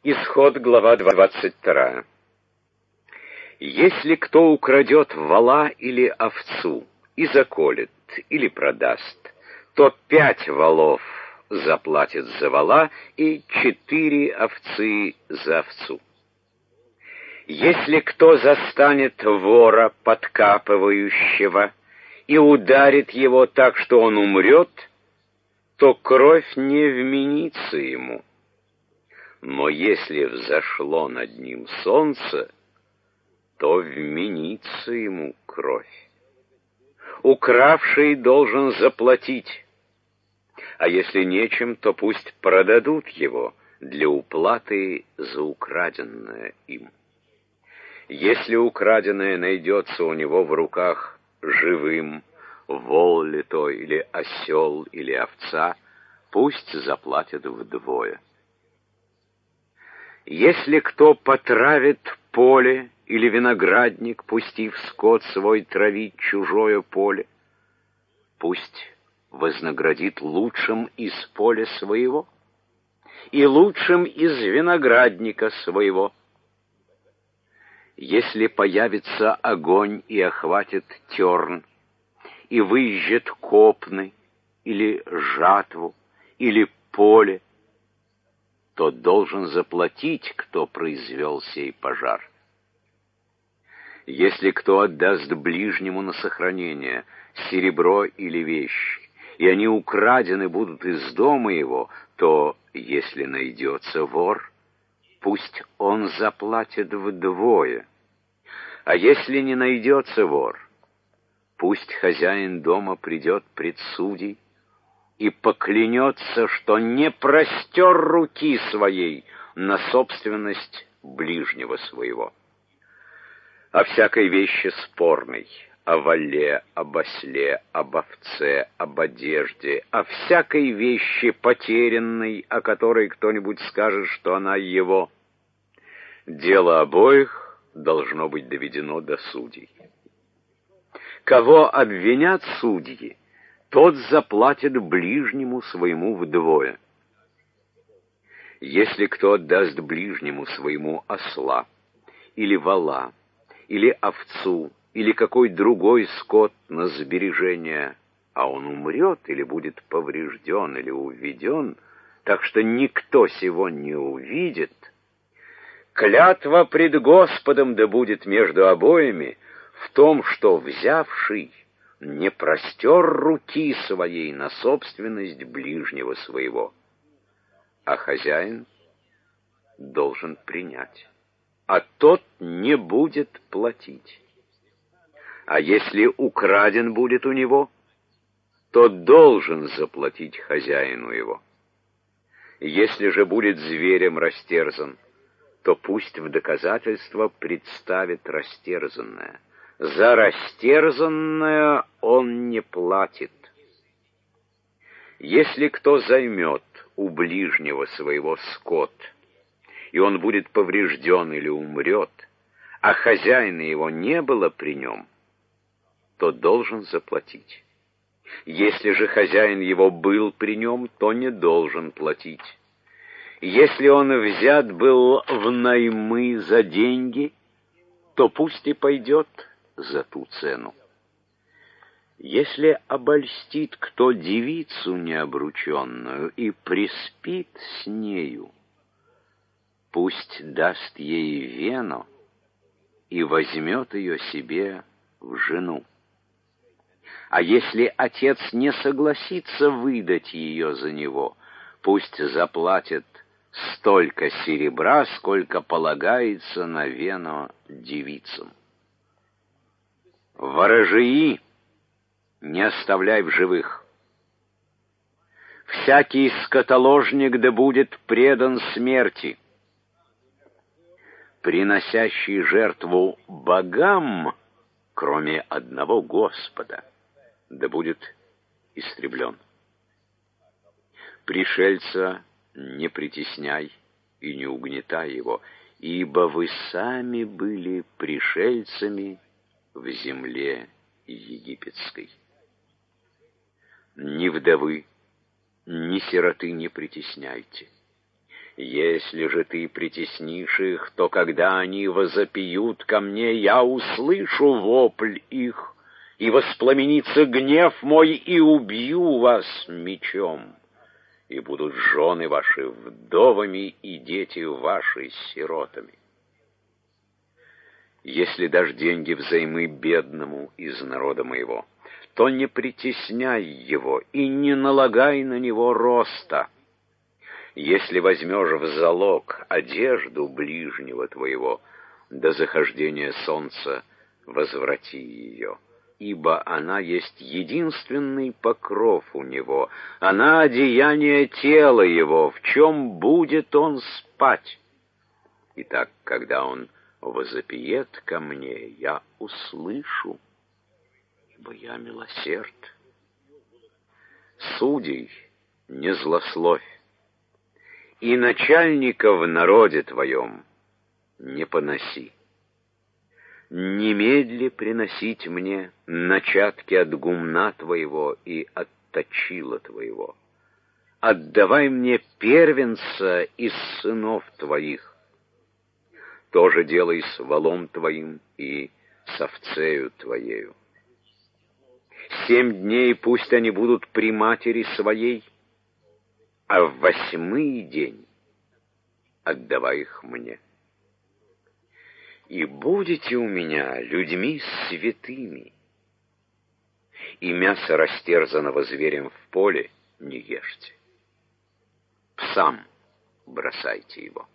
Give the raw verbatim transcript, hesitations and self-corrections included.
Исход, глава двадцать вторая. Если кто украдет вола или овцу и заколет или продаст, то пять волов заплатит за вола и четыре овцы за овцу. Если кто застанет вора, подкапывающего, и ударит его так, что он умрет, то кровь не вменится ему. Но если взошло над ним солнце, то вменится ему кровь. Укравший должен заплатить, а если нечем, то пусть продадут его для уплаты за украденное им. Если украденное найдется у него в руках живым, вол ли то, или осел, или овца, пусть заплатят вдвое. Если кто потравит поле или виноградник, пустив скот свой травить чужое поле, пусть вознаградит лучшим из поля своего и лучшим из виноградника своего. Если появится огонь и охватит терн, и выжжет копны, или жатву, или поле, то должен заплатить, кто произвел сей пожар. Если кто отдаст ближнему на сохранение серебро или вещи, и они украдены будут из дома его, то, если найдется вор, пусть он заплатит вдвое. А если не найдется вор, пусть хозяин дома придет пред судей и поклянется, что не простер руки своей на собственность ближнего своего. О всякой вещи спорной, о воле, об осле, об овце, об одежде, о всякой вещи потерянной, о которой кто-нибудь скажет, что она его, дело обоих должно быть доведено до судей. Кого обвинят судьи, тот заплатит ближнему своему вдвое. Если кто отдаст ближнему своему осла, или вола, или овцу, или какой другой скот на сбережение, а он умрет или будет поврежден или уведен, так что никто сего не увидит, клятва пред Господом да будет между обоими в том, что взявший не простер руки своей на собственность ближнего своего, а хозяин должен принять, а тот не будет платить. А если украден будет у него, то должен заплатить хозяину его. Если же будет зверем растерзан, то пусть в доказательство представит растерзанное. За растерзанное он не платит. Если кто займет у ближнего своего скот, и он будет поврежден или умрет, а хозяина его не было при нем, то должен заплатить. Если же хозяин его был при нем, то не должен платить. Если он взят был в наймы за деньги, то пусть и пойдет за ту цену. Если обольстит кто девицу необрученную и приспит с нею, пусть даст ей вену и возьмет ее себе в жену. А если отец не согласится выдать ее за него, пусть заплатит столько серебра, сколько полагается на вену девицам. Ворожеи не оставляй в живых. Всякий скотоложник да будет предан смерти. Приносящий жертву богам, кроме одного Господа, да будет истреблен. Пришельца не притесняй и не угнетай его, ибо вы сами были пришельцами в земле египетской. Ни вдовы, ни сироты не притесняйте. Если же ты притеснишь их, то когда они возопьют ко мне, я услышу вопль их, и воспламенится гнев мой, и убью вас мечом, и будут жены ваши вдовами, и дети ваши сиротами. Если дашь деньги взаймы бедному из народа моего, то не притесняй его и не налагай на него роста. Если возьмешь в залог одежду ближнего твоего, до захождения солнца возврати ее, ибо она есть единственный покров у него, она одеяние тела его, в чем будет он спать. Итак, когда он возопиет ко мне, я услышу, ибо я милосерд. Судей не злословь, и начальника в народе твоем не поноси. Немедли приносить мне начатки от гумна твоего и от точила твоего. Отдавай мне первенца из сынов твоих. То же делай с волом твоим и с овцею твоею. Семь дней пусть они будут при матери своей, а в восьмый день отдавай их мне. И будете у меня людьми святыми, и мясо растерзанного зверем в поле не ешьте. Псам бросайте его.